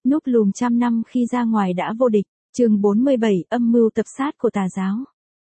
Núp lùm trăm năm khi ra ngoài đã vô địch, chương 47 âm mưu tập sát của tà giáo.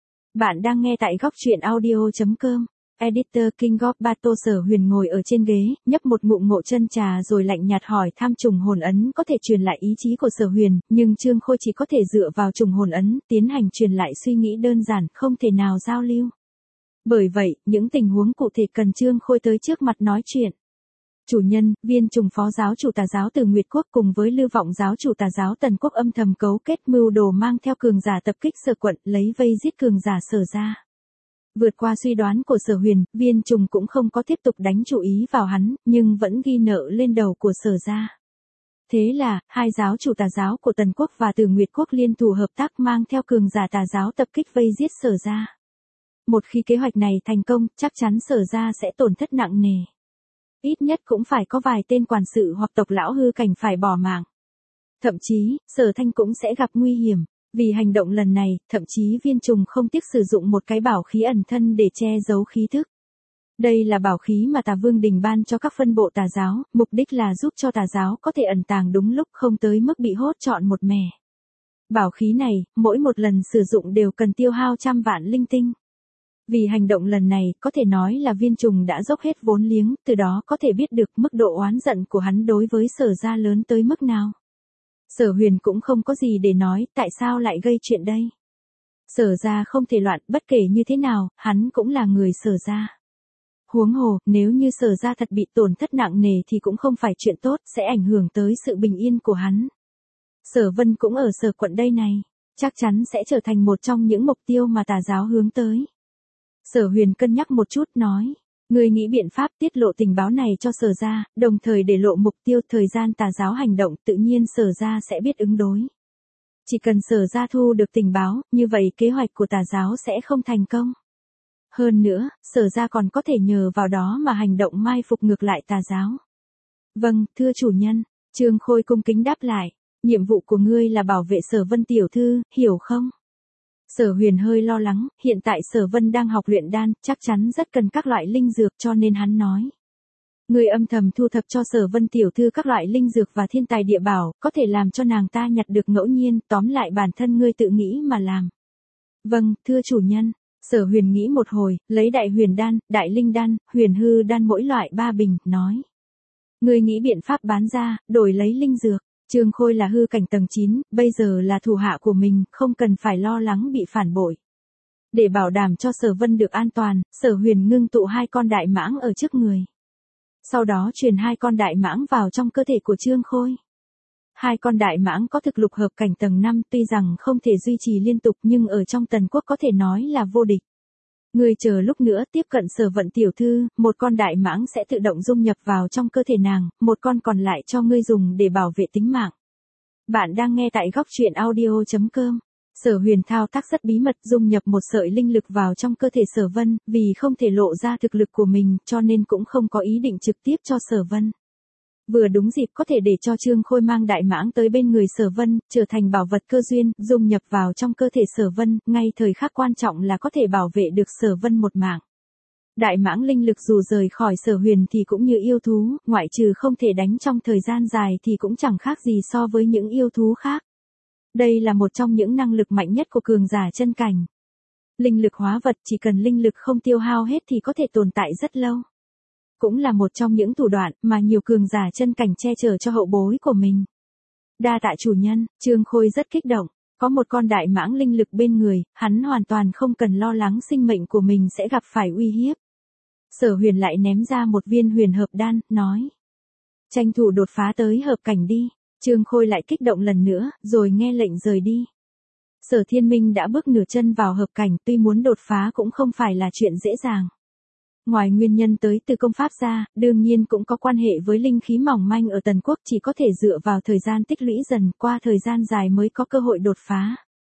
Bạn đang nghe tại góc truyện audio.com. Editor King of Bato. Sở Huyền ngồi ở trên ghế, nhấp một ngụm ngộ chân trà rồi lạnh nhạt hỏi thăm trùng hồn ấn có thể truyền lại ý chí của Sở Huyền, nhưng Trương Khôi chỉ có thể dựa vào trùng hồn ấn, tiến hành truyền lại suy nghĩ đơn giản, không thể nào giao lưu. Bởi vậy, những tình huống cụ thể cần Trương Khôi tới trước mặt nói chuyện. Chủ nhân, Viên Trùng phó giáo chủ tà giáo Từ Nguyệt Quốc cùng với Lưu Vọng giáo chủ tà giáo Tần Quốc âm thầm cấu kết mưu đồ mang theo cường giả tập kích Sở quận, lấy vây giết cường giả Sở gia. Vượt qua suy đoán của Sở Huyền, Viên Trùng cũng không có tiếp tục đánh chú ý vào hắn, nhưng vẫn ghi nợ lên đầu của Sở gia. Thế là, hai giáo chủ tà giáo của Tần Quốc và Từ Nguyệt Quốc liên thủ hợp tác mang theo cường giả tà giáo tập kích vây giết Sở gia. Một khi kế hoạch này thành công, chắc chắn Sở gia sẽ tổn thất nặng nề. Ít nhất cũng phải có vài tên quản sự hoặc tộc lão hư cảnh phải bỏ mạng. Thậm chí, Sở Thanh cũng sẽ gặp nguy hiểm. Vì hành động lần này, thậm chí Viên Trùng không tiếc sử dụng một cái bảo khí ẩn thân để che giấu khí thức. Đây là bảo khí mà Tà Vương Đình ban cho các phân bộ tà giáo, mục đích là giúp cho tà giáo có thể ẩn tàng đúng lúc, không tới mức bị hốt trọn một mẻ. Bảo khí này, mỗi một lần sử dụng đều cần tiêu hao trăm vạn linh tinh. Vì hành động lần này, có thể nói là Viên Trùng đã dốc hết vốn liếng, từ đó có thể biết được mức độ oán giận của hắn đối với Sở gia lớn tới mức nào. Sở Huyền cũng không có gì để nói, tại sao lại gây chuyện đây. Sở gia không thể loạn, bất kể như thế nào, hắn cũng là người Sở gia. Huống hồ, nếu như Sở gia thật bị tổn thất nặng nề thì cũng không phải chuyện tốt, sẽ ảnh hưởng tới sự bình yên của hắn. Sở Vân cũng ở Sở quận đây này, chắc chắn sẽ trở thành một trong những mục tiêu mà tà giáo hướng tới. Sở Huyền cân nhắc một chút nói, ngươi nghĩ biện pháp tiết lộ tình báo này cho Sở gia, đồng thời để lộ mục tiêu thời gian tà giáo hành động, tự nhiên Sở gia sẽ biết ứng đối. Chỉ cần Sở gia thu được tình báo, như vậy kế hoạch của tà giáo sẽ không thành công. Hơn nữa, Sở gia còn có thể nhờ vào đó mà hành động mai phục ngược lại tà giáo. Vâng, thưa chủ nhân, Trương Khôi cung kính đáp lại, nhiệm vụ của ngươi là bảo vệ Sở Vân tiểu thư, hiểu không? Sở Huyền hơi lo lắng, hiện tại Sở Vân đang học luyện đan, chắc chắn rất cần các loại linh dược cho nên hắn nói. Ngươi âm thầm thu thập cho Sở Vân tiểu thư các loại linh dược và thiên tài địa bảo, có thể làm cho nàng ta nhặt được ngẫu nhiên, tóm lại bản thân ngươi tự nghĩ mà làm. Vâng, thưa chủ nhân. Sở Huyền nghĩ một hồi, lấy đại huyền đan, đại linh đan, huyền hư đan mỗi loại 3 bình, nói. Ngươi nghĩ biện pháp bán ra, đổi lấy linh dược. Trương Khôi là hư cảnh tầng 9, bây giờ là thủ hạ của mình, không cần phải lo lắng bị phản bội. Để bảo đảm cho Sở Vân được an toàn, Sở Huyền ngưng tụ 2 con đại mãng ở trước người. Sau đó truyền 2 con đại mãng vào trong cơ thể của Trương Khôi. 2 con đại mãng có thực lực hợp cảnh tầng 5, tuy rằng không thể duy trì liên tục nhưng ở trong Tần Quốc có thể nói là vô địch. Ngươi chờ lúc nữa tiếp cận Sở Vận tiểu thư, 1 con đại mãng sẽ tự động dung nhập vào trong cơ thể nàng, 1 con còn lại cho ngươi dùng để bảo vệ tính mạng. Bạn đang nghe tại góc truyện audio.com. Sở Huyền thao tác rất bí mật, dung nhập một sợi linh lực vào trong cơ thể Sở Vân, vì không thể lộ ra thực lực của mình, cho nên cũng không có ý định trực tiếp cho Sở Vân. Vừa đúng dịp có thể để cho Trương Khôi mang đại mãng tới bên người Sở Vân, trở thành bảo vật cơ duyên, dung nhập vào trong cơ thể Sở Vân, ngay thời khắc quan trọng là có thể bảo vệ được Sở Vân một mạng. Đại mãng linh lực dù rời khỏi Sở Huyền thì cũng như yêu thú, ngoại trừ không thể đánh trong thời gian dài thì cũng chẳng khác gì so với những yêu thú khác. Đây là một trong những năng lực mạnh nhất của cường giả chân cảnh. Linh lực hóa vật, chỉ cần linh lực không tiêu hao hết thì có thể tồn tại rất lâu. Cũng là một trong những thủ đoạn mà nhiều cường giả chân cảnh che chở cho hậu bối của mình. Đa tạ chủ nhân, Trương Khôi rất kích động, có một con đại mãng linh lực bên người, hắn hoàn toàn không cần lo lắng sinh mệnh của mình sẽ gặp phải uy hiếp. Sở Huyền lại ném ra một viên huyền hợp đan, nói. Tranh thủ đột phá tới hợp cảnh đi. Trương Khôi lại kích động lần nữa, rồi nghe lệnh rời đi. Sở Thiên Minh đã bước nửa chân vào hợp cảnh, tuy muốn đột phá cũng không phải là chuyện dễ dàng. Ngoài nguyên nhân tới từ công pháp ra, đương nhiên cũng có quan hệ với linh khí mỏng manh ở Tần Quốc, chỉ có thể dựa vào thời gian tích lũy dần, qua thời gian dài mới có cơ hội đột phá.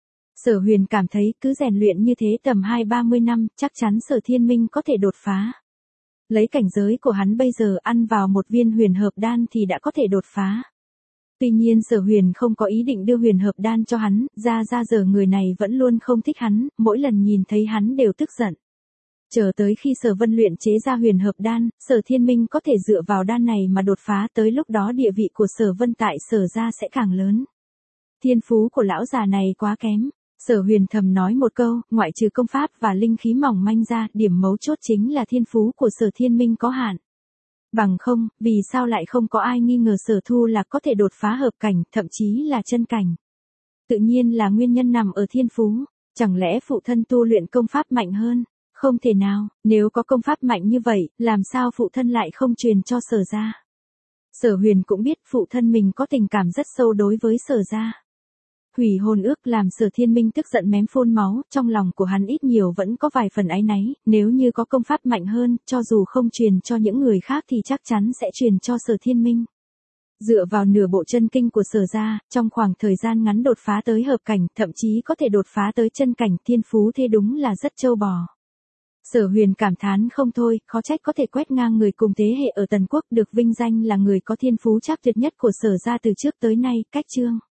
Sở Huyền cảm thấy cứ rèn luyện như thế tầm 20-30 năm, chắc chắn Sở Thiên Minh có thể đột phá. Lấy cảnh giới của hắn bây giờ ăn vào một viên huyền hợp đan thì đã có thể đột phá. Tuy nhiên Sở Huyền không có ý định đưa huyền hợp đan cho hắn, ra giờ người này vẫn luôn không thích hắn, mỗi lần nhìn thấy hắn đều tức giận. Chờ tới khi Sở Vân luyện chế ra huyền hợp đan, Sở Thiên Minh có thể dựa vào đan này mà đột phá, tới lúc đó địa vị của Sở Vân tại Sở gia sẽ càng lớn. Thiên phú của lão già này quá kém. Sở Huyền thầm nói một câu, ngoại trừ công pháp và linh khí mỏng manh ra, điểm mấu chốt chính là thiên phú của Sở Thiên Minh có hạn. Bằng không, vì sao lại không có ai nghi ngờ Sở Thu Lạc có thể đột phá hợp cảnh, thậm chí là chân cảnh. Tự nhiên là nguyên nhân nằm ở thiên phú, chẳng lẽ phụ thân tu luyện công pháp mạnh hơn? Không thể nào, nếu có công pháp mạnh như vậy, làm sao phụ thân lại không truyền cho Sở gia? Sở Huyền cũng biết phụ thân mình có tình cảm rất sâu đối với Sở gia. Hủy hôn ước làm Sở Thiên Minh tức giận mém phun máu, trong lòng của hắn ít nhiều vẫn có vài phần áy náy, nếu như có công pháp mạnh hơn, cho dù không truyền cho những người khác thì chắc chắn sẽ truyền cho Sở Thiên Minh. Dựa vào nửa bộ chân kinh của Sở gia, trong khoảng thời gian ngắn đột phá tới hợp cảnh, thậm chí có thể đột phá tới chân cảnh, thiên phú thế đúng là rất trâu bò. Sở Huyền cảm thán không thôi, khó trách có thể quét ngang người cùng thế hệ ở Tần Quốc, được vinh danh là người có thiên phú chắc tuyệt nhất của Sở gia từ trước tới nay. Cách chương